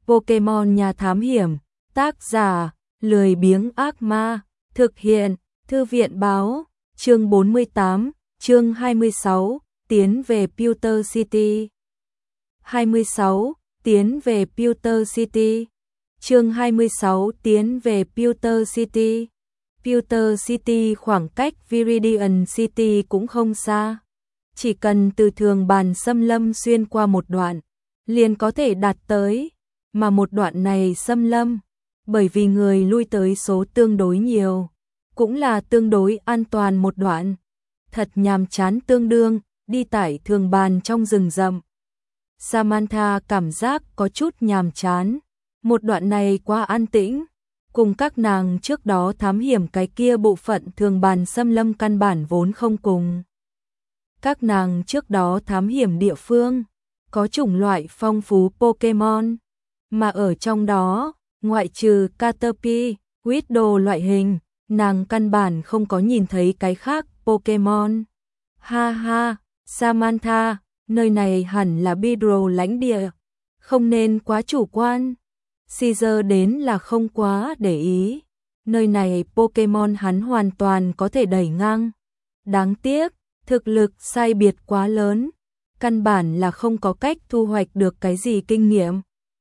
Pokemon nhà thám hiểm, tác giả, lười biếng ác ma, thực hiện, thư viện báo, chương 48, chương 26, tiến về Pewter City. 26, tiến về Pewter City. Chương 26, tiến về Pewter City. Pewter City khoảng cách Viridian City cũng không xa. Chỉ cần từ Thường Bàn Xâm Lâm xuyên qua một đoạn, liền có thể đạt tới, mà một đoạn này xâm lâm, bởi vì người lui tới số tương đối nhiều, cũng là tương đối an toàn một đoạn. Thật nhàm chán tương đương, đi tải Thường Bàn trong rừng rậm. Samantha cảm giác có chút nhàm chán, một đoạn này quá an tĩnh, cùng các nàng trước đó thám hiểm cái kia bộ phận Thường Bàn Xâm Lâm căn bản vốn không cùng. Các nàng trước đó thám hiểm địa phương, có chủng loại phong phú Pokemon, mà ở trong đó, ngoại trừ Caterpie, Weedle loại hình, nàng căn bản không có nhìn thấy cái khác Pokemon. Ha ha, Samantha, nơi này hẳn là Bidro lãnh địa, không nên quá chủ quan. Caesar đến là không quá để ý, nơi này Pokemon hắn hoàn toàn có thể đẩy ngang. Đáng tiếc, thực lực sai biệt quá lớn, căn bản là không có cách thu hoạch được cái gì kinh nghiệm.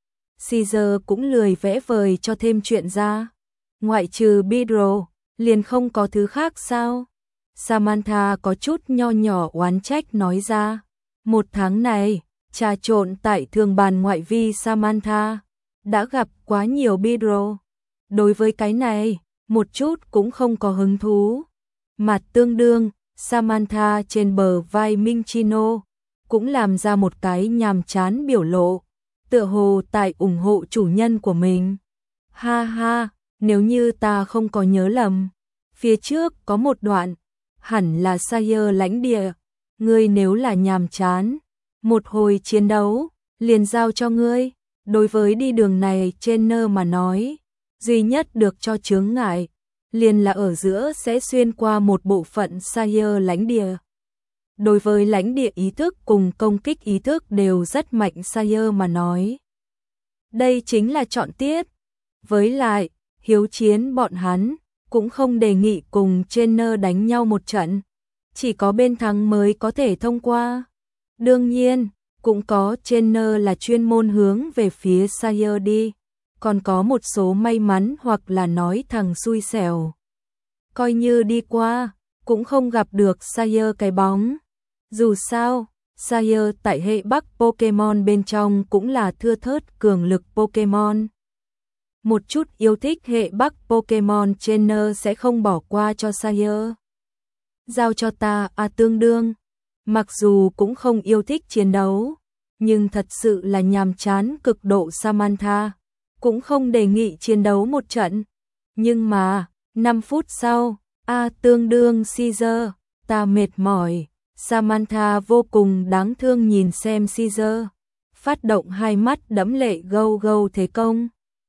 Caesar cũng lười vẽ vời cho thêm chuyện ra. Ngoại trừ Bidro, liền không có thứ khác sao? Samantha có chút nho nhỏ oán trách nói ra. Một tháng này, trà trộn tại Thường Bàn ngoại vi Samantha, đã gặp quá nhiều Bidro. Đối với cái này, một chút cũng không có hứng thú. Mặt tương đương, Samantha trên bờ vai Minchino, cũng làm ra một cái nhàm chán biểu lộ, tựa hồ tại ủng hộ chủ nhân của mình. Ha ha, nếu như ta không có nhớ lầm, phía trước có một đoạn, hẳn là Shire lãnh địa, ngươi nếu là nhàm chán, một hồi chiến đấu, liền giao cho ngươi. Đối với đi đường này Trainer mà nói, duy nhất được cho chướng ngại, liền là ở giữa sẽ xuyên qua một bộ phận Shire lãnh địa. Đối với lãnh địa ý thức cùng công kích ý thức đều rất mạnh Shire mà nói. Đây chính là chọn tiết. Với lại, hiếu chiến bọn hắn, cũng không đề nghị cùng Trainer đánh nhau một trận. Chỉ có bên thắng mới có thể thông qua. Đương nhiên, cũng có Trainer là chuyên môn hướng về phía Shire đi. Còn có một số may mắn hoặc là nói thằng xui xẻo. Coi như đi qua, cũng không gặp được Shire cái bóng. Dù sao, Shire tại hệ Bắc Pokemon bên trong cũng là thưa thớt cường lực Pokemon. Một chút yêu thích hệ Bắc Pokemon Trainer sẽ không bỏ qua cho Shire. Giao cho ta tương đương. Mặc dù cũng không yêu thích chiến đấu, nhưng thật sự là nhàm chán cực độ Samantha, cũng không đề nghị chiến đấu một trận. Nhưng mà, 5 phút sau, tương đương Caesar, ta mệt mỏi. Samantha vô cùng đáng thương nhìn xem Caesar, phát động hai mắt đẫm lệ gâu gâu thế công.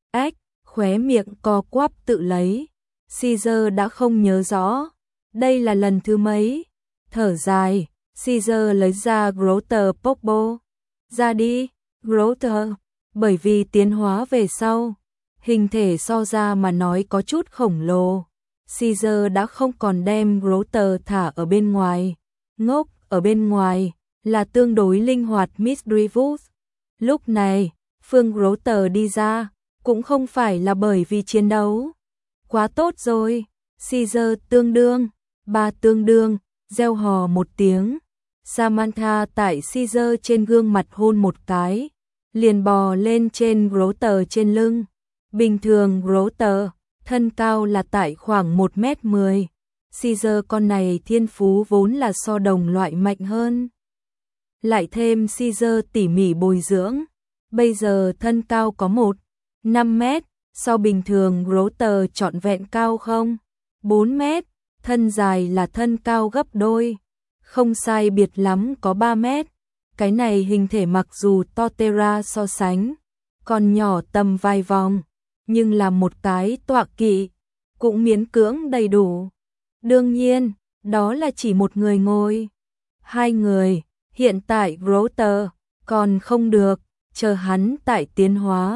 Khóe miệng co quắp tự lấy. Caesar đã không nhớ rõ, đây là lần thứ mấy. Thở dài, Caesar lấy ra Grotter Pokeball. Ra đi, Grotter, bởi vì tiến hóa về sau, hình thể so ra mà nói có chút khổng lồ. Caesar đã không còn đem Grotter thả ở bên ngoài. Ngốc, ở bên ngoài, là tương đối linh hoạt Misdreavus. Lúc này, Phương Grotter đi ra, cũng không phải là bởi vì chiến đấu. Quá tốt rồi, Caesar tương đương, ba tương đương, reo hò một tiếng. Samantha tại Caesar trên gương mặt hôn một cái, liền bò lên trên Grotter trên lưng. Bình thường Grotter, thân cao là tại khoảng 1m10. Caesar con này thiên phú vốn là so đồng loại mạnh hơn. Lại thêm Caesar tỉ mỉ bồi dưỡng, bây giờ thân cao có 1,5 mét, so bình thường Grotter trọn vẹn cao không? 4 mét, thân dài là thân cao gấp đôi, không sai biệt lắm có 3 mét. Cái này hình thể mặc dù Torterra so sánh, còn nhỏ tầm vài vòng, nhưng là một cái tọa kỵ, cũng miễn cưỡng đầy đủ. Đương nhiên, đó là chỉ một người ngồi. 2 người, hiện tại Grotter còn không được, chờ hắn tại tiến hóa,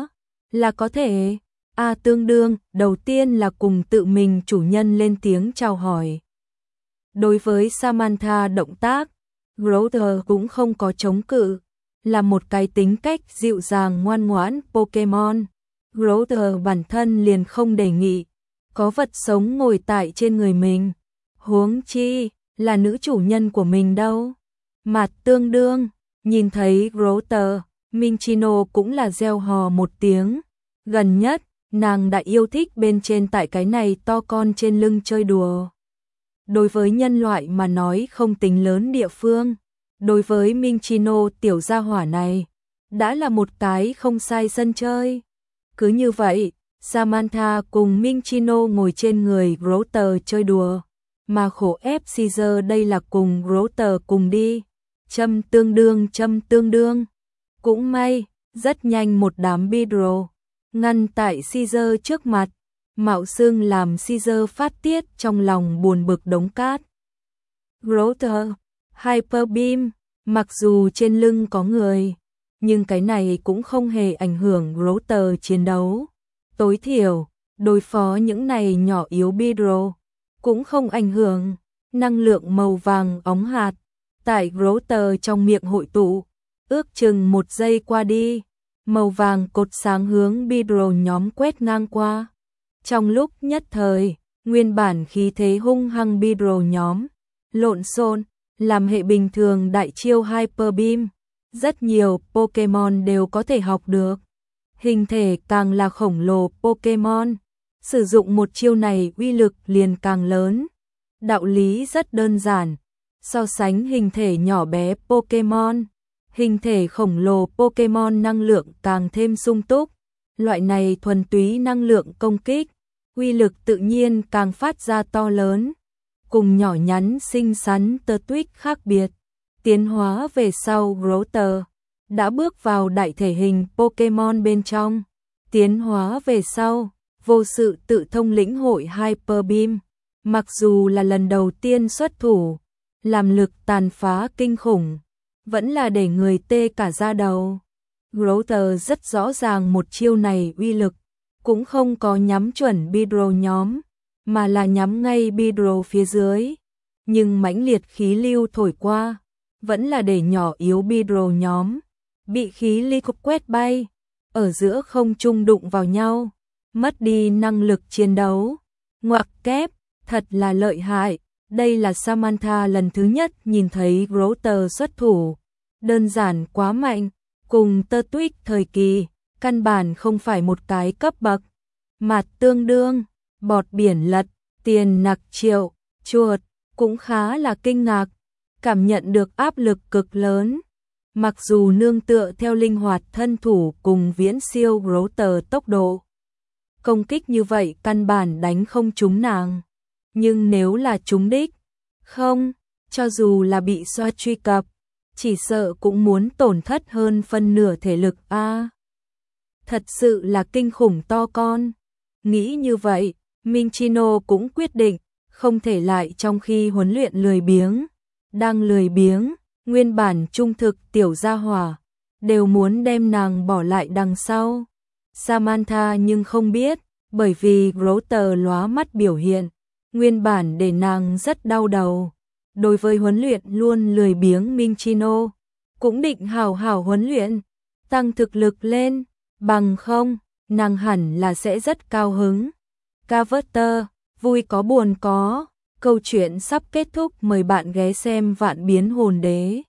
là có thể. Tương đương, đầu tiên là cùng tự mình chủ nhân lên tiếng chào hỏi. Đối với Samantha động tác, Grover cũng không có chống cự, là một cái tính cách dịu dàng ngoan ngoãn Pokemon. Grover bản thân liền không đề nghị có vật sống ngồi tại trên người mình, huống chi là nữ chủ nhân của mình đâu. Mặt tương đương, nhìn thấy Grover, Minchino cũng là reo hò một tiếng. Gần nhất, nàng đã yêu thích bên trên tại cái này to con trên lưng chơi đùa. Đối với nhân loại mà nói không tính lớn địa phương, đối với Minchino tiểu gia hỏa này, đã là một cái không sai sân chơi. Cứ như vậy, Samantha cùng Minchino ngồi trên người Grover chơi đùa, mà khổ ép Caesar đây là cùng Grover cùng đi. Châm tương đương. Cũng may, rất nhanh một đám Beedrill ngăn tại Caesar trước mặt, mạo xưng làm Caesar phát tiết trong lòng buồn bực đống cát. Grover, Hyper Beam, mặc dù trên lưng có người, nhưng cái này cũng không hề ảnh hưởng Grover chiến đấu. Tối thiểu, đối phó những này nhỏ yếu Beedrill cũng không ảnh hưởng. Năng lượng màu vàng óng hạt tại Grover trong miệng hội tụ, ước chừng 1 giây qua đi, màu vàng cột sáng hướng Beedrill nhóm quét ngang qua. Trong lúc nhất thời, nguyên bản khí thế hung hăng Beedrill nhóm lộn xộn, làm hệ bình thường đại chiêu Hyper Beam, rất nhiều Pokemon đều có thể học được. Hình thể càng là khổng lồ Pokemon, sử dụng một chiêu này uy lực liền càng lớn. Đạo lý rất đơn giản, so sánh hình thể nhỏ bé Pokemon, hình thể khổng lồ Pokemon năng lượng càng thêm sung túc. Loại này thuần túy năng lượng công kích, uy lực tự nhiên càng phát ra to lớn. Cùng nhỏ nhắn xinh xắn Turtwig khác biệt, tiến hóa về sau Grover đã bước vào đại thể hình Pokemon bên trong. Tiến hóa về sau, vô sự tự thông lĩnh hội Hyper Beam, mặc dù là lần đầu tiên xuất thủ, làm lực tàn phá kinh khủng, vẫn là để người tê cả da đầu. Grover rất rõ ràng một chiêu này uy lực, cũng không có nhắm chuẩn Beedrill nhóm, mà là nhắm ngay Beedrill phía dưới. Nhưng mãnh liệt khí lưu thổi qua, vẫn là để nhỏ yếu Beedrill nhóm bị khí ly quét bay, ở giữa không trung đụng vào nhau, mất đi năng lực chiến đấu. Ngoặc kép, thật là lợi hại. Đây là Samantha lần thứ nhất nhìn thấy Grover xuất thủ, đơn giản quá mạnh, cùng Turtwig thời kỳ, căn bản không phải một cái cấp bậc. Mặt tương đương, bọt biển lật, tiền nặc triệu, chuột, cũng khá là kinh ngạc, cảm nhận được áp lực cực lớn. Mặc dù nương tựa theo linh hoạt thân thủ cùng viễn siêu Grover tốc độ, công kích như vậy căn bản đánh không trúng nàng. Nhưng nếu là trúng đích, không, cho dù là bị xoa truy cập, chỉ sợ cũng muốn tổn thất hơn phân nửa thể lực a. Thật sự là kinh khủng to con. Nghĩ như vậy, Minchino cũng quyết định không thể lại trong khi huấn luyện lười biếng. Đang lười biếng, nguyên bản trung thực tiểu gia hỏa, đều muốn đem nàng bỏ lại đằng sau. Samantha nhưng không biết, bởi vì Grover lóa mắt biểu hiện, nguyên bản để nàng rất đau đầu. Đối với huấn luyện luôn lười biếng Minchino, cũng định hào hào huấn luyện, tăng thực lực lên, bằng không, nàng hẳn là sẽ rất cao hứng. Carver, vui có buồn có, câu chuyện sắp kết thúc, mời bạn ghé xem Vạn Biến Hồn Đế.